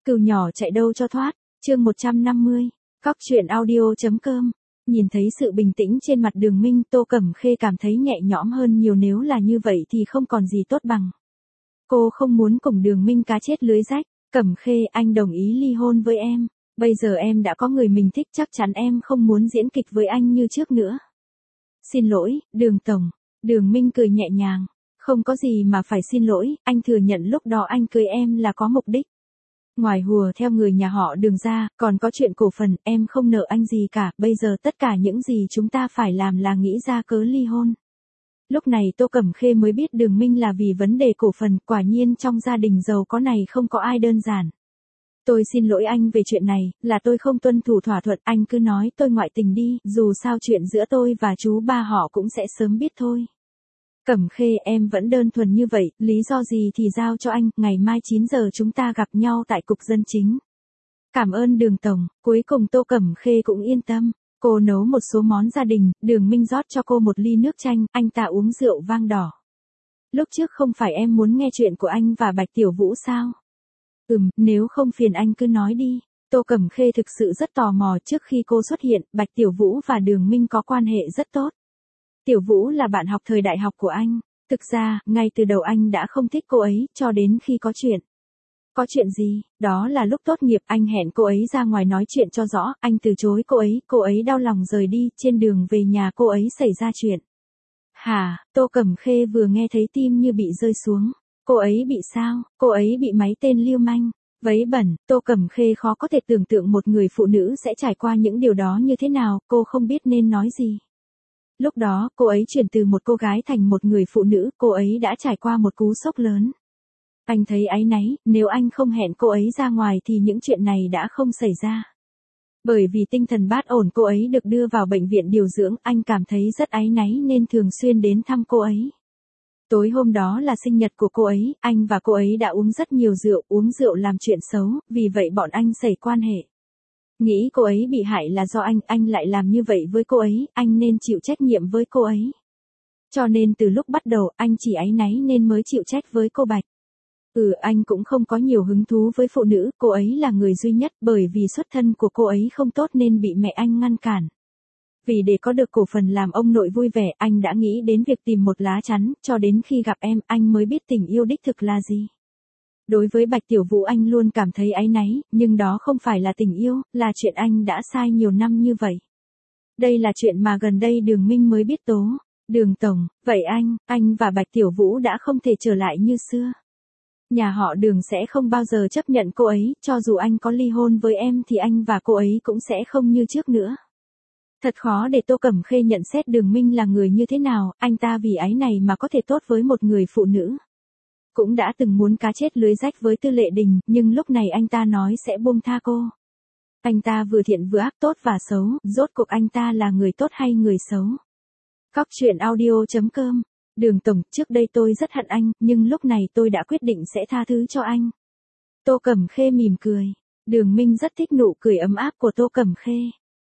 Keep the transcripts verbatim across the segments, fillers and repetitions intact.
Cừu nhỏ chạy đâu cho thoát, chương một trăm năm mươi, cóc truyện audio.com. Nhìn thấy sự bình tĩnh trên mặt Đường Minh, Tô Cẩm Khê cảm thấy nhẹ nhõm hơn nhiều, nếu là như vậy thì không còn gì tốt bằng. Cô không muốn cùng Đường Minh cá chết lưới rách. Cẩm Khê, anh đồng ý ly hôn với em. Bây giờ em đã có người mình thích, chắc chắn em không muốn diễn kịch với anh như trước nữa. Xin lỗi, Đường Tổng. Đường Minh cười nhẹ nhàng. Không có gì mà phải xin lỗi, anh thừa nhận lúc đó anh cưới em là có mục đích. Ngoài hùa theo người nhà họ Đường ra, còn có chuyện cổ phần, em không nợ anh gì cả, bây giờ tất cả những gì chúng ta phải làm là nghĩ ra cớ ly hôn. Lúc này Tô Cẩm Khê mới biết Đường Minh là vì vấn đề cổ phần, quả nhiên trong gia đình giàu có này không có ai đơn giản. Tôi xin lỗi anh về chuyện này, là tôi không tuân thủ thỏa thuận, anh cứ nói tôi ngoại tình đi, dù sao chuyện giữa tôi và chú ba họ cũng sẽ sớm biết thôi. Cẩm Khê, em vẫn đơn thuần như vậy, lý do gì thì giao cho anh, ngày mai chín giờ chúng ta gặp nhau tại cục dân chính. Cảm ơn Đường Tổng, cuối cùng Tô Cẩm Khê cũng yên tâm. Cô nấu một số món gia đình, Đường Minh rót cho cô một ly nước chanh, anh ta uống rượu vang đỏ. Lúc trước không phải em muốn nghe chuyện của anh và Bạch Tiểu Vũ sao? Ừm, nếu không phiền anh cứ nói đi. Tô Cẩm Khê thực sự rất tò mò, trước khi cô xuất hiện, Bạch Tiểu Vũ và Đường Minh có quan hệ rất tốt. Tiểu Vũ là bạn học thời đại học của anh. Thực ra, ngay từ đầu anh đã không thích cô ấy, cho đến khi có chuyện. Có chuyện gì? Đó là lúc tốt nghiệp, anh hẹn cô ấy ra ngoài nói chuyện cho rõ, anh từ chối cô ấy, cô ấy đau lòng rời đi, trên đường về nhà cô ấy xảy ra chuyện. Hả? Tô Cẩm Khê vừa nghe thấy tim như bị rơi xuống. Cô ấy bị sao? Cô ấy bị mấy tên lưu manh vấy bẩn. Tô Cẩm Khê khó có thể tưởng tượng một người phụ nữ sẽ trải qua những điều đó như thế nào, cô không biết nên nói gì. Lúc đó, cô ấy chuyển từ một cô gái thành một người phụ nữ, cô ấy đã trải qua một cú sốc lớn. Anh thấy áy náy, nếu anh không hẹn cô ấy ra ngoài thì những chuyện này đã không xảy ra. Bởi vì tinh thần bát ổn cô ấy được đưa vào bệnh viện điều dưỡng, anh cảm thấy rất áy náy nên thường xuyên đến thăm cô ấy. Tối hôm đó là sinh nhật của cô ấy, anh và cô ấy đã uống rất nhiều rượu, uống rượu làm chuyện xấu, vì vậy bọn anh xảy quan hệ. Nghĩ cô ấy bị hại là do anh, anh lại làm như vậy với cô ấy, anh nên chịu trách nhiệm với cô ấy. Cho nên từ lúc bắt đầu, anh chỉ áy náy nên mới chịu trách với cô Bạch. Ừ, anh cũng không có nhiều hứng thú với phụ nữ, cô ấy là người duy nhất, bởi vì xuất thân của cô ấy không tốt nên bị mẹ anh ngăn cản. Vì để có được cổ phần làm ông nội vui vẻ, anh đã nghĩ đến việc tìm một lá chắn, cho đến khi gặp em, anh mới biết tình yêu đích thực là gì. Đối với Bạch Tiểu Vũ anh luôn cảm thấy áy náy, nhưng đó không phải là tình yêu, là chuyện anh đã sai nhiều năm như vậy. Đây là chuyện mà gần đây Đường Minh mới biết tố. Đường Tổng, vậy anh, anh và Bạch Tiểu Vũ đã không thể trở lại như xưa. Nhà họ Đường sẽ không bao giờ chấp nhận cô ấy, cho dù anh có ly hôn với em thì anh và cô ấy cũng sẽ không như trước nữa. Thật khó để Tô Cẩm Khê nhận xét Đường Minh là người như thế nào, anh ta vì ái này mà có thể tốt với một người phụ nữ. Cũng đã từng muốn cá chết lưới rách với Tư Lệ Đình, nhưng lúc này anh ta nói sẽ buông tha cô. Anh ta vừa thiện vừa ác, tốt và xấu, rốt cuộc anh ta là người tốt hay người xấu? Cóc truyện audio.com. Đường Tổng, trước đây tôi rất hận anh, nhưng lúc này tôi đã quyết định sẽ tha thứ cho anh. Tô Cẩm Khê mỉm cười. Đường Minh rất thích nụ cười ấm áp của Tô Cẩm Khê.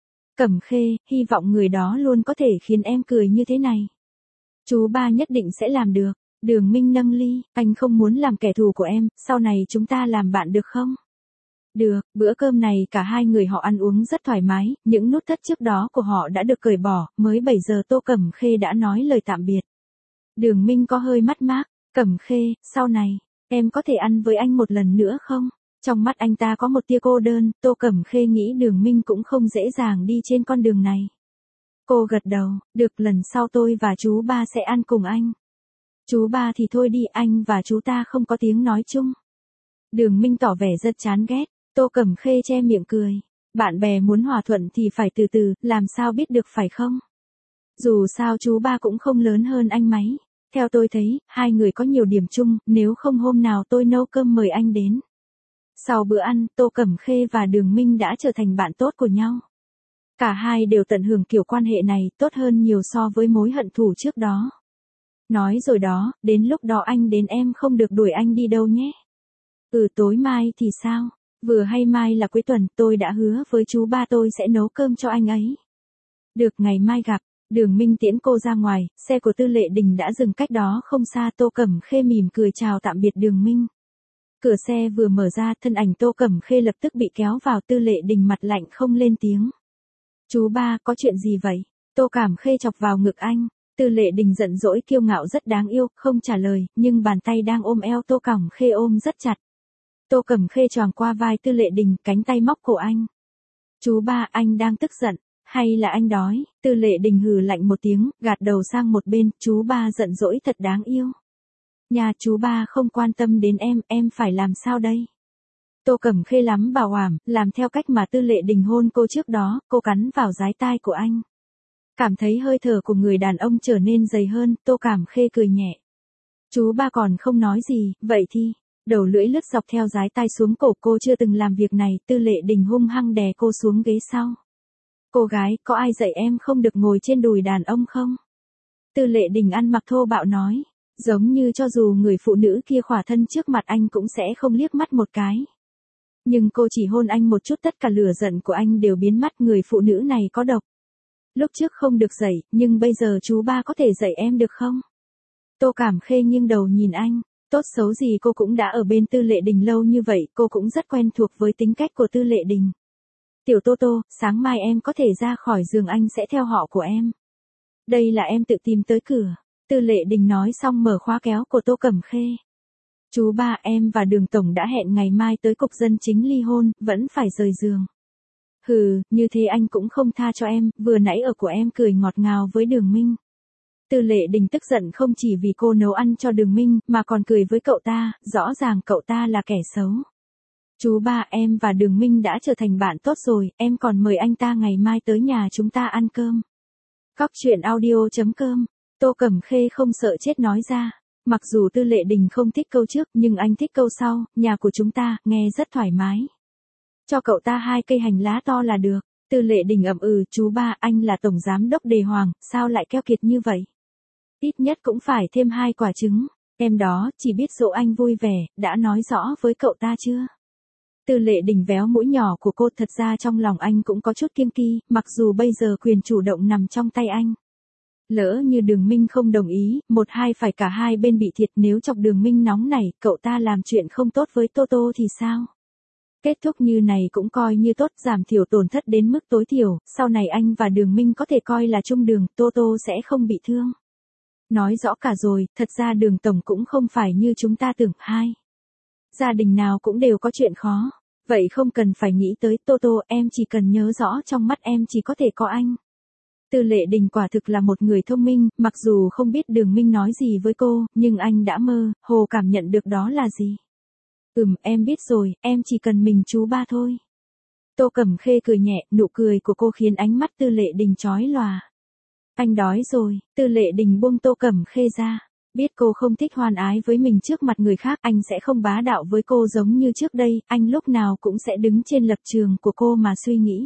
Cẩm Khê, hy vọng người đó luôn có thể khiến em cười như thế này. Chú ba nhất định sẽ làm được. Đường Minh nâng ly, anh không muốn làm kẻ thù của em, sau này chúng ta làm bạn được không? Được, bữa cơm này cả hai người họ ăn uống rất thoải mái, những nút thắt trước đó của họ đã được cởi bỏ, mới bảy giờ Tô Cẩm Khê đã nói lời tạm biệt. Đường Minh có hơi mắt mác, Cẩm Khê, sau này, em có thể ăn với anh một lần nữa không? Trong mắt anh ta có một tia cô đơn, Tô Cẩm Khê nghĩ Đường Minh cũng không dễ dàng đi trên con đường này. Cô gật đầu, được, lần sau tôi và chú ba sẽ ăn cùng anh. Chú ba thì thôi đi, anh và chú ta không có tiếng nói chung. Đường Minh tỏ vẻ rất chán ghét, Tô Cẩm Khê che miệng cười. Bạn bè muốn hòa thuận thì phải từ từ, làm sao biết được phải không? Dù sao chú ba cũng không lớn hơn anh mấy. Theo tôi thấy, hai người có nhiều điểm chung, nếu không hôm nào tôi nấu cơm mời anh đến. Sau bữa ăn, Tô Cẩm Khê và Đường Minh đã trở thành bạn tốt của nhau. Cả hai đều tận hưởng kiểu quan hệ này, tốt hơn nhiều so với mối hận thù trước đó. Nói rồi đó, đến lúc đó anh đến em không được đuổi anh đi đâu nhé. Ừ, tối mai thì sao? Vừa hay mai là cuối tuần, tôi đã hứa với chú ba tôi sẽ nấu cơm cho anh ấy. Được, ngày mai gặp. Đường Minh tiễn cô ra ngoài, xe của Tư Lệ Đình đã dừng cách đó không xa. Tô Cẩm Khê mỉm cười chào tạm biệt Đường Minh. Cửa xe vừa mở ra, thân ảnh Tô Cẩm Khê lập tức bị kéo vào, Tư Lệ Đình mặt lạnh không lên tiếng. Chú ba, có chuyện gì vậy? Tô Cẩm Khê chọc vào ngực anh. Tư Lệ Đình giận dỗi kiêu ngạo rất đáng yêu, không trả lời, nhưng bàn tay đang ôm eo Tô Cẩm Khê ôm rất chặt. Tô Cẩm Khê choàng qua vai Tư Lệ Đình, cánh tay móc cổ anh. Chú ba, anh đang tức giận, hay là anh đói? Tư Lệ Đình hừ lạnh một tiếng, gạt đầu sang một bên, chú ba giận dỗi thật đáng yêu. Nhà chú ba không quan tâm đến em, em phải làm sao đây? Tô Cẩm Khê lắm bảo đảm, làm theo cách mà Tư Lệ Đình hôn cô trước đó, cô cắn vào dái tai của anh. Cảm thấy hơi thở của người đàn ông trở nên dày hơn, Tô Cẩm Khê cười nhẹ. Chú ba còn không nói gì, vậy thì, đầu lưỡi lướt dọc theo dái tai xuống cổ, cô chưa từng làm việc này, Tư Lệ Đình hung hăng đè cô xuống ghế sau. Cô gái, có ai dạy em không được ngồi trên đùi đàn ông không? Tư Lệ Đình ăn mặc thô bạo nói, giống như cho dù người phụ nữ kia khỏa thân trước mặt anh cũng sẽ không liếc mắt một cái. Nhưng cô chỉ hôn anh một chút, tất cả lửa giận của anh đều biến mất, người phụ nữ này có độc. Lúc trước không được dạy, nhưng bây giờ chú ba có thể dạy em được không? Tô Cẩm Khê nghiêng đầu nhìn anh, tốt xấu gì cô cũng đã ở bên Tư Lệ Đình lâu như vậy, cô cũng rất quen thuộc với tính cách của Tư Lệ Đình. Tiểu Tô Tô, sáng mai em có thể ra khỏi giường, anh sẽ theo họ của em. Đây là em tự tìm tới cửa. Tư Lệ Đình nói xong mở khóa kéo của Tô Cẩm Khê. Chú ba, em và Đường Tổng đã hẹn ngày mai tới cục dân chính ly hôn, vẫn phải rời giường. Hừ, như thế anh cũng không tha cho em, vừa nãy ở của em cười ngọt ngào với Đường Minh. Tư Lệ Đình tức giận không chỉ vì cô nấu ăn cho Đường Minh, mà còn cười với cậu ta, rõ ràng cậu ta là kẻ xấu. Chú ba, em và Đường Minh đã trở thành bạn tốt rồi, em còn mời anh ta ngày mai tới nhà chúng ta ăn cơm. Cóc truyện audio chấm com. Tô Cẩm Khê không sợ chết nói ra. Mặc dù Tư Lệ Đình không thích câu trước, nhưng anh thích câu sau, nhà của chúng ta, nghe rất thoải mái. Cho cậu ta hai cây hành lá to là được. Tư Lệ Đình ậm ừ, chú ba, anh là tổng giám đốc Đề Hoàng, sao lại keo kiệt như vậy? Ít nhất cũng phải thêm hai quả trứng. Em đó, chỉ biết dỗ anh vui vẻ, đã nói rõ với cậu ta chưa? Tư Lệ Đình véo mũi nhỏ của cô, thật ra trong lòng anh cũng có chút kiêng kỳ, mặc dù bây giờ quyền chủ động nằm trong tay anh. Lỡ như Đường Minh không đồng ý, một hai phải cả hai bên bị thiệt, nếu chọc Đường Minh nóng này, cậu ta làm chuyện không tốt với Tô Tô thì sao? Kết thúc như này cũng coi như tốt, giảm thiểu tổn thất đến mức tối thiểu, sau này anh và Đường Minh có thể coi là chung đường, Tô Tô sẽ không bị thương. Nói rõ cả rồi, thật ra Đường Tổng cũng không phải như chúng ta tưởng, hai. Gia đình nào cũng đều có chuyện khó, vậy không cần phải nghĩ tới Tô Tô, em chỉ cần nhớ rõ trong mắt em chỉ có thể có anh. Tư Lệ Đình quả thực là một người thông minh, mặc dù không biết Đường Minh nói gì với cô, nhưng anh đã mơ, hồ cảm nhận được đó là gì. Ừm, em biết rồi, em chỉ cần mình chú ba thôi. Tô Cẩm Khê cười nhẹ, nụ cười của cô khiến ánh mắt Tư Lệ Đình chói lòa. Anh đói rồi, Tư Lệ Đình buông Tô Cẩm Khê ra. Biết cô không thích hoan ái với mình trước mặt người khác, anh sẽ không bá đạo với cô giống như trước đây, anh lúc nào cũng sẽ đứng trên lập trường của cô mà suy nghĩ.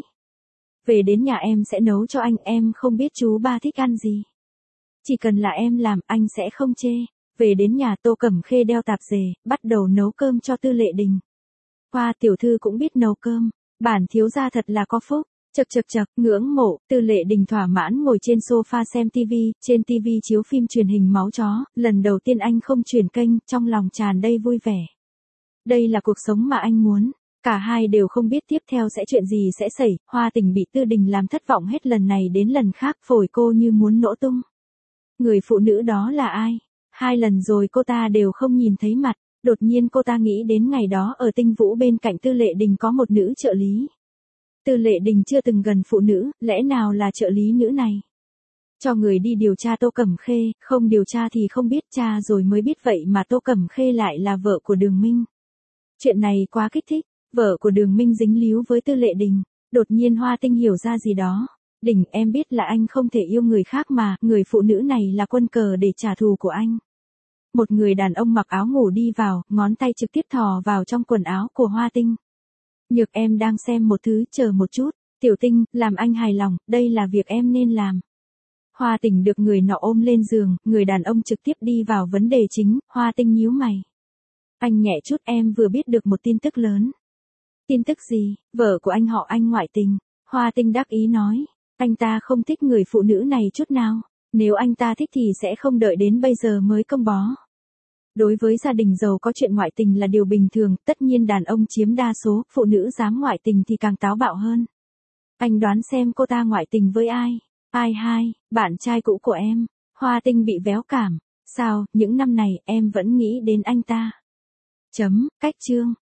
Về đến nhà em sẽ nấu cho anh, em không biết chú ba thích ăn gì. Chỉ cần là em làm, anh sẽ không chê. Về đến nhà, Tô Cẩm Khê đeo tạp dề, bắt đầu nấu cơm cho Tư Lệ Đình. Hoa tiểu thư cũng biết nấu cơm, bản thiếu gia thật là có phúc. Chậc chậc chậc, ngưỡng mộ. Tư Lệ Đình thỏa mãn ngồi trên sofa xem tivi, trên tivi chiếu phim truyền hình Máu Chó, lần đầu tiên anh không chuyển kênh, trong lòng tràn đầy vui vẻ. Đây là cuộc sống mà anh muốn. Cả hai đều không biết tiếp theo sẽ chuyện gì sẽ xảy, Hoa Tình bị Tư Đình làm thất vọng hết lần này đến lần khác, phổi cô như muốn nổ tung. Người phụ nữ đó là ai? Hai lần rồi cô ta đều không nhìn thấy mặt, đột nhiên cô ta nghĩ đến ngày đó ở Tinh Vũ bên cạnh Tư Lệ Đình có một nữ trợ lý. Tư Lệ Đình chưa từng gần phụ nữ, lẽ nào là trợ lý nữ này? Cho người đi điều tra Tô Cẩm Khê, không điều tra thì không biết, tra rồi mới biết vậy mà Tô Cẩm Khê lại là vợ của Đường Minh. Chuyện này quá kích thích, vợ của Đường Minh dính líu với Tư Lệ Đình, đột nhiên Hoa Tinh hiểu ra gì đó. Đình, em biết là anh không thể yêu người khác mà, người phụ nữ này là quân cờ để trả thù của anh. Một người đàn ông mặc áo ngủ đi vào, ngón tay trực tiếp thò vào trong quần áo của Hoa Tinh. Nhược, em đang xem một thứ, chờ một chút. Tiểu Tinh, làm anh hài lòng, đây là việc em nên làm. Hoa Tình được người nọ ôm lên giường, người đàn ông trực tiếp đi vào vấn đề chính, Hoa Tinh nhíu mày. Anh nhẹ chút, em vừa biết được một tin tức lớn. Tin tức gì? Vợ của anh họ anh ngoại tình. Hoa Tinh đắc ý nói, anh ta không thích người phụ nữ này chút nào. Nếu anh ta thích thì sẽ không đợi đến bây giờ mới công bó. Đối với gia đình giàu có chuyện ngoại tình là điều bình thường, tất nhiên đàn ông chiếm đa số, phụ nữ dám ngoại tình thì càng táo bạo hơn. Anh đoán xem cô ta ngoại tình với ai? Ai hai, bạn trai cũ của em. Hoa Tinh bị véo cảm. Sao, những năm này em vẫn nghĩ đến anh ta? Chấm, cách chương.